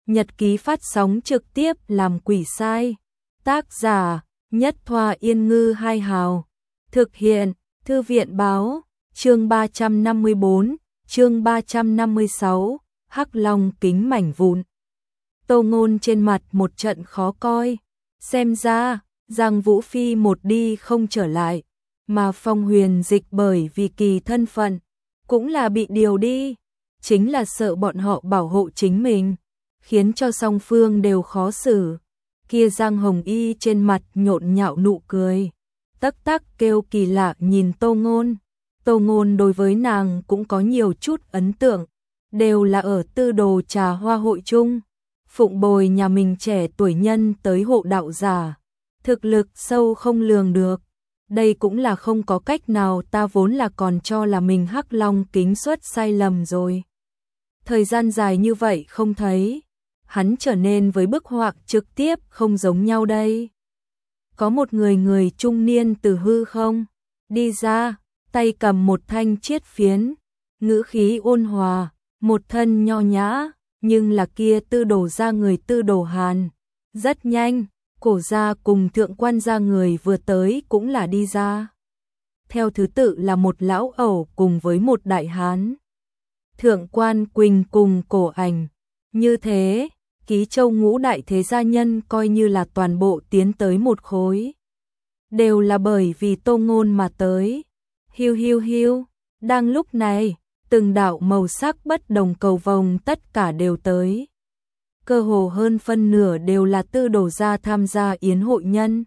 Nhật ký phát sóng trực tiếp làm quỷ sai. Tác giả Nhất Thoa Yên Ngư Hai Hào. Thực hiện Thư viện Báo. Chương 354, chương 356, Hắc Long kính mảnh vụn. Tô Ngôn trên mặt một trận khó coi. Xem ra, Giang Vũ Phi một đi không trở lại, mà Phong Huyền Dịch bởi vì kỳ thân phận, cũng là bị điều đi. Chính là sợ bọn họ bảo hộ chính mình, khiến cho song phương đều khó xử. Kia Giang Hồng Y trên mặt nhộn nhạo nụ cười, tắc tắc kêu kỳ lạ nhìn Tô Ngôn. Tô Ngôn đối với nàng cũng có nhiều chút ấn tượng, đều là ở Tư Đồ Trà Hoa hội chung, phụng bồi nhà mình trẻ tuổi nhân tới hộ đạo giả, thực lực sâu không lường được. Đây cũng là không có cách nào, ta vốn là còn cho là mình Hắc Long kính xuất sai lầm rồi. Thời gian dài như vậy không thấy, hắn trở nên với bức họa trực tiếp không giống nhau đây. Có một người trung niên từ hư không đi ra, tay cầm một thanh chiết phiến, ngữ khí ôn hòa, một thân nho nhã, nhưng là kia Tư Đồ gia người Tư Đồ Hàn. Rất nhanh, Cổ gia cùng Thượng Quan gia người vừa tới cũng là đi ra. Theo thứ tự là một lão ẩu cùng với một đại hán. Thượng Quan Quỳnh cùng Cổ Ảnh. Như thế, Ký Châu ngũ đại thế gia nhân coi như là toàn bộ tiến tới một khối. Đều là bởi vì Tô Ngôn mà tới. Hiu hiu hiu, đang lúc này, từng đạo màu sắc bất đồng cầu vồng tất cả đều tới. Cơ hồ hơn phân nửa đều là Tư Đồ gia tham gia yến hội nhân.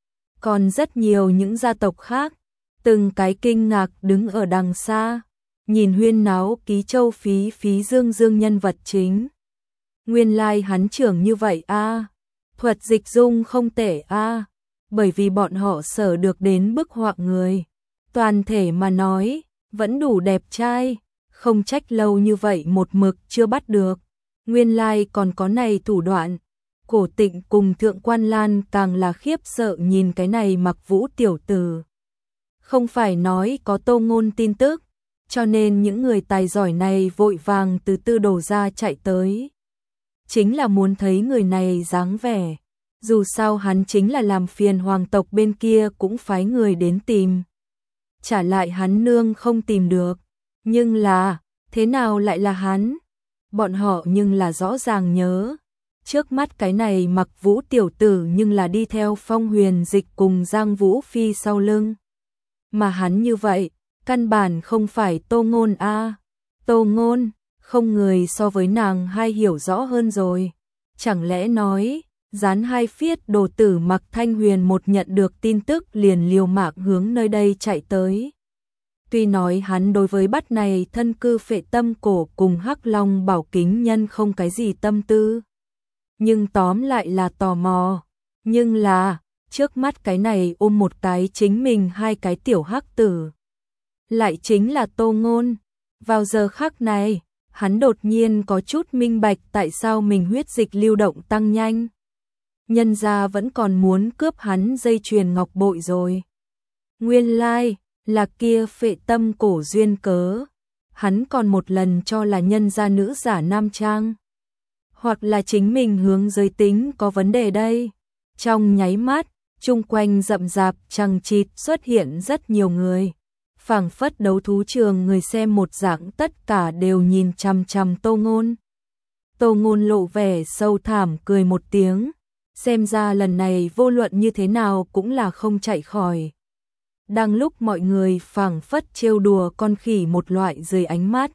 Còn rất nhiều những gia tộc khác, từng cái kinh ngạc đứng ở đằng xa, nhìn huyên náo Ký Châu Phí Dương nhân vật chính. Nguyên lai hắn trưởng như vậy a, thuật dịch dung không tệ a, bởi vì bọn họ sở được đến bức họa người, toàn thể mà nói, vẫn đủ đẹp trai, không trách lâu như vậy một mực chưa bắt được. Nguyên lai còn có này thủ đoạn. Cổ Tịnh cùng Thượng Quan Lan càng là khiếp sợ nhìn cái này Mặc Vũ tiểu tử. Không phải nói có Tô Ngôn tin tức, cho nên những người tài giỏi này vội vàng từ Tư Đồ gia chạy tới. Chính là muốn thấy người này dáng vẻ. Dù sao hắn chính là làm phiền hoàng tộc bên kia cũng phái người đến tìm. Trả lại hắn nương không tìm được. Nhưng là, thế nào lại là hắn? Bọn họ nhưng là rõ ràng nhớ. Trước mắt cái này Mặc Vũ tiểu tử nhưng là đi theo Phong Huyền Dịch cùng Giang Vũ Phi sau lưng. Mà hắn như vậy, căn bản không phải Tô Ngôn a. Tô Ngôn, không người so với nàng hai hiểu rõ hơn rồi. Chẳng lẽ nói, gián hai phiết đồ tử Mặc Thanh Huyền một nhận được tin tức liền liều mạng hướng nơi đây chạy tới. Tuy nói hắn đối với bắt này thân cư Phệ Tâm Cổ cùng Hắc Long Bảo Kính nhân không cái gì tâm tư, nhưng tóm lại là tò mò. Nhưng là, trước mắt cái này ôm một cái chính mình hai cái tiểu hắc tử, lại chính là Tô Ngôn. Vào giờ khắc này, hắn đột nhiên có chút minh bạch tại sao mình huyết dịch lưu động tăng nhanh. Nhân gia vẫn còn muốn cướp hắn dây chuyền ngọc bội rồi. Nguyên lai là kia Phệ Tâm Cổ duyên cớ. Hắn còn một lần cho là nhân gia nữ giả nam trang, hoặc là chính mình hướng giới tính có vấn đề đây. Trong nháy mắt, chung quanh rậm rạp chằng chịt xuất hiện rất nhiều người, phảng phất đấu thú trường người xem một dạng, tất cả đều nhìn chằm chằm Tô Ngôn. Tô Ngôn lộ vẻ sâu thẳm cười một tiếng, xem ra lần này vô luận như thế nào cũng là không chạy khỏi. Đang lúc mọi người phảng phất trêu đùa con khỉ một loại dưới ánh mắt,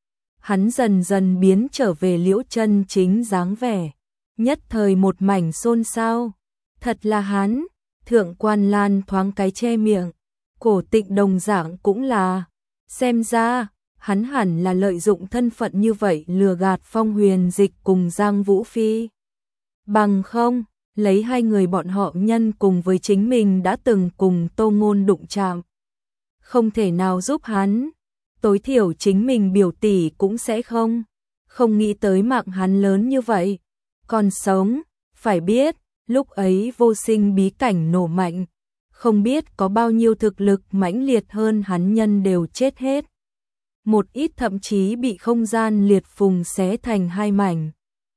hắn dần dần biến trở về liễu chân chính dáng vẻ, nhất thời một mảnh xôn xao. Thật là hắn. Thượng Quan Lan thoáng cái che miệng, Cổ Tịnh đồng dạng cũng là. Xem ra, hắn hẳn là lợi dụng thân phận như vậy lừa gạt Phong Huyền Dịch cùng Giang Vũ Phi. Bằng không, lấy hai người bọn họ nhân cùng với chính mình đã từng cùng Tô Ngôn đụng chạm, không thể nào giúp hắn. Tối thiểu chính mình biểu tỷ cũng sẽ không nghĩ tới mạng hắn lớn như vậy. Còn sống, phải biết, lúc ấy vô sinh bí cảnh nổ mạnh, không biết có bao nhiêu thực lực mãnh liệt hơn hắn nhân đều chết hết. Một ít thậm chí bị không gian liệt phùng xé thành hai mảnh.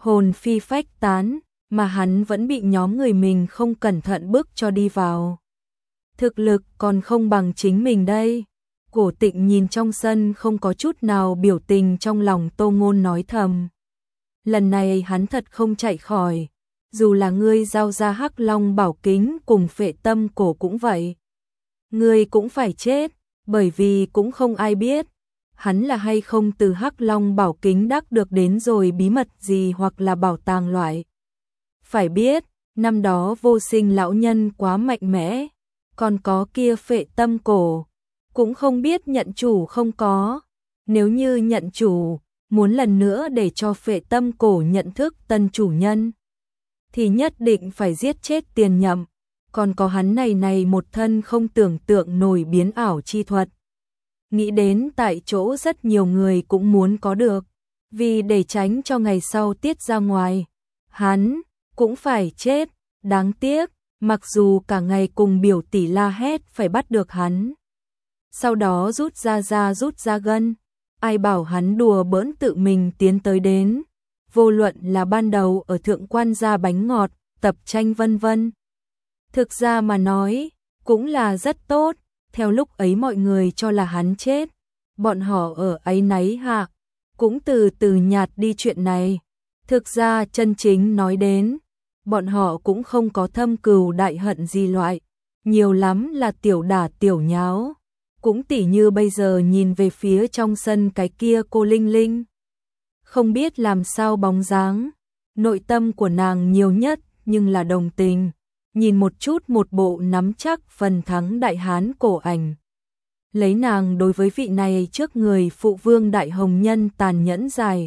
hồn phi phách tán, mà hắn vẫn bị nhóm người mình không cẩn thận bước cho đi vào. Thực lực còn không bằng chính mình đây. Cổ Tịnh nhìn trong sân không có chút nào biểu tình, trong lòng Tô Ngôn nói thầm. Lần này hắn thật không chạy khỏi, dù là ngươi giao ra Hắc Long Bảo Kính cùng Phệ Tâm Cổ cũng vậy. Ngươi cũng phải chết, bởi vì cũng không ai biết hắn là hay không từ Hắc Long Bảo Kính đắc được đến rồi bí mật gì hoặc là bảo tàng loại. Phải biết, năm đó Vô Sinh lão nhân quá mạnh mẽ, còn có kia Phệ Tâm Cổ, cũng không biết nhận chủ không có. Nếu như nhận chủ, muốn lần nữa để cho Phệ Tâm Cổ nhận thức tân chủ nhân, thì nhất định phải giết chết Tiền Nhậm, còn có hắn này một thân không tưởng tượng nổi biến ảo chi thuật. Nghĩ đến tại chỗ rất nhiều người cũng muốn có được, vì để tránh cho ngày sau tiết ra ngoài, hắn cũng phải chết. Đáng tiếc, mặc dù cả ngày cùng biểu tỷ la hét phải bắt được hắn, sau đó rút ra gân, ai bảo hắn đùa bỡn tự mình tiến tới đến. Vô luận là ban đầu ở Thượng Quan gia bánh ngọt, tập tranh vân vân. Thực ra mà nói, cũng là rất tốt, theo lúc ấy mọi người cho là hắn chết, bọn họ ở áy náy hạ, cũng từ từ nhạt đi chuyện này. Thực ra chân chính nói đến, bọn họ cũng không có thâm cừu đại hận gì loại, nhiều lắm là tiểu đả tiểu nháo. Cũng tỉ như bây giờ nhìn về phía trong sân cái kia cô Linh Linh, không biết làm sao bóng dáng, nội tâm của nàng nhiều nhất nhưng là đồng tình, nhìn một chút một bộ nắm chắc phần thắng đại hán cổ ảnh. Lấy nàng đối với vị này trước người phụ vương đại hồng nhân tàn nhẫn dài,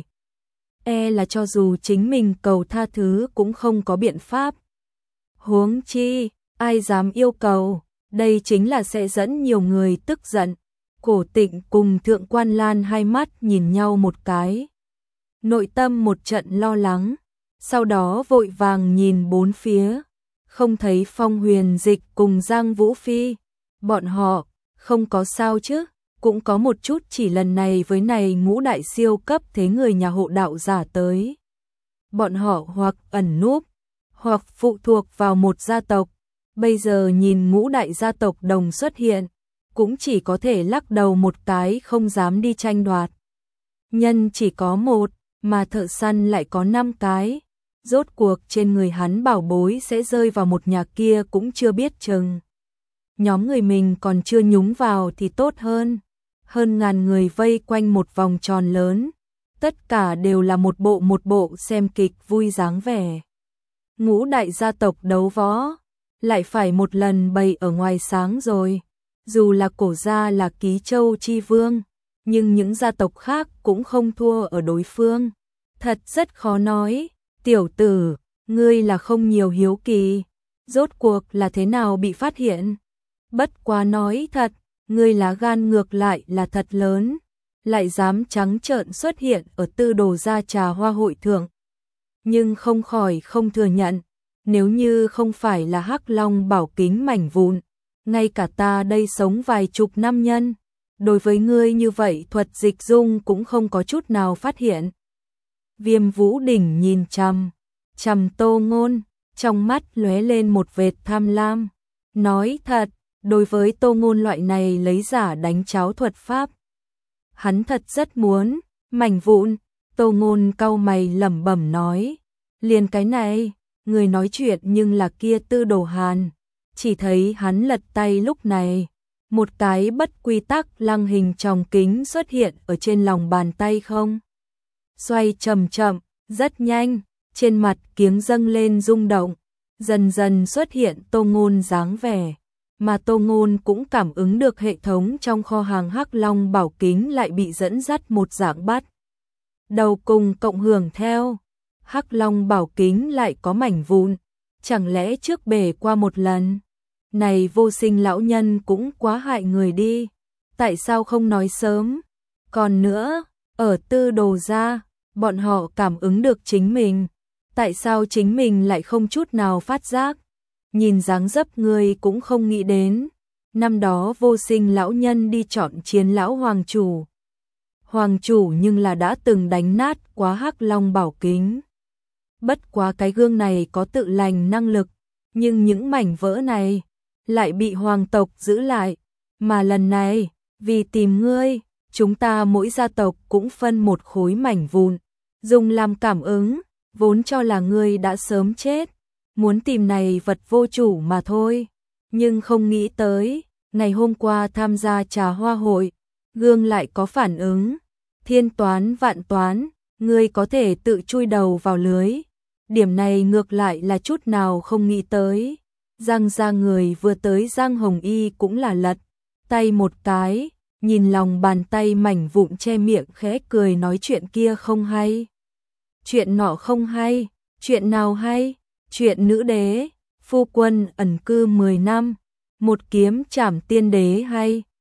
là cho dù chính mình cầu tha thứ cũng không có biện pháp. Huống chi, ai dám yêu cầu, đây chính là sẽ dẫn nhiều người tức giận. Cổ Tịnh cùng Thượng Quan Lan hai mắt nhìn nhau một cái, nội tâm một trận lo lắng, sau đó vội vàng nhìn bốn phía, không thấy Phong Huyền Dịch cùng Giang Vũ Phi, bọn họ không có sao chứ? Cũng có một chút, chỉ lần này với này ngũ đại siêu cấp thế người nhà hộ đạo giả tới, bọn họ hoặc ẩn núp, hoặc phụ thuộc vào một gia tộc. Bây giờ nhìn ngũ đại gia tộc đồng xuất hiện, cũng chỉ có thể lắc đầu một cái, không dám đi tranh đoạt. Nhân chỉ có một, mà thợ săn lại có 5 cái. Rốt cuộc trên người hắn bảo bối sẽ rơi vào một nhà kia cũng chưa biết chừng. Nhóm người mình còn chưa nhúng vào thì tốt hơn. Hơn ngàn người vây quanh một vòng tròn lớn, tất cả đều là một bộ xem kịch vui dáng vẻ. Ngũ đại gia tộc đấu võ, lại phải một lần bày ở ngoài sáng rồi. Dù là Cổ gia là Ký Châu chi vương, nhưng những gia tộc khác cũng không thua ở đối phương. Thật rất khó nói. Tiểu tử, ngươi là không nhiều hiếu kỳ, rốt cuộc là thế nào bị phát hiện? Bất quá nói thật, ngươi lá gan ngược lại là thật lớn, lại dám trắng trợn xuất hiện ở Tư Đồ gia trà hoa hội thượng. Nhưng không khỏi không thừa nhận, nếu như không phải là Hắc Long Bảo Kính mảnh vụn, ngay cả ta đây sống vài chục năm nhân, đối với ngươi như vậy thuật dịch dung cũng không có chút nào phát hiện. Viêm Vũ Đỉnh nhìn chằm Tô Ngôn, trong mắt lóe lên một vệt tham lam. Nói thật, đối với Tô Ngôn loại này lấy giả đánh cháo thuật pháp, hắn thật rất muốn. Mảnh vụn, Tô Ngôn cau mày lẩm bẩm nói, liền cái này, người nói chuyện nhưng là kia Tư Đồ Hàn. Chỉ thấy hắn lật tay, lúc này một cái bất quy tắc lăng hình tròng kính xuất hiện ở trên lòng bàn tay không. Xoay chậm chậm, rất nhanh, trên mặt kiếng dâng lên rung động, dần dần xuất hiện Tô Ngôn dáng vẻ, mà Tô Ngôn cũng cảm ứng được hệ thống trong kho hàng Hắc Long Bảo Kính lại bị dẫn dắt một dạng bắt đầu cùng cộng hưởng theo. Hắc Long Bảo Kính lại có mảnh vụn, chẳng lẽ trước bể qua một lần? Này Vô Sinh lão nhân cũng quá hại người đi, tại sao không nói sớm? Còn nữa, ở Tư Đồ gia, bọn họ cảm ứng được chính mình, tại sao chính mình lại không chút nào phát giác? Nhìn dáng dấp người cũng không nghĩ đến, năm đó Vô Sinh lão nhân đi chọn chiến lão hoàng chủ nhưng là đã từng đánh nát quá Hắc Long Bảo Kính. bất quá cái gương này có tự lành năng lực, nhưng những mảnh vỡ này lại bị hoàng tộc giữ lại, mà lần này, vì tìm ngươi, chúng ta mỗi gia tộc cũng phân một khối mảnh vụn, dùng làm cảm ứng, vốn cho là ngươi đã sớm chết, muốn tìm này vật vô chủ mà thôi, nhưng không nghĩ tới, ngày hôm qua tham gia trà hoa hội, gương lại có phản ứng, thiên toán vạn toán, ngươi có thể tự chui đầu vào lưới, điểm này ngược lại là chút nào không nghĩ tới. Giang ra người vừa tới Giang Hồng Y cũng là lật tay một cái, nhìn lòng bàn tay mảnh vụn che miệng khẽ cười nói chuyện kia không hay. Chuyện nọ không hay, chuyện nào hay? Chuyện nữ đế, phu quân ẩn cư 10 năm, một kiếm trảm tiên đế hay.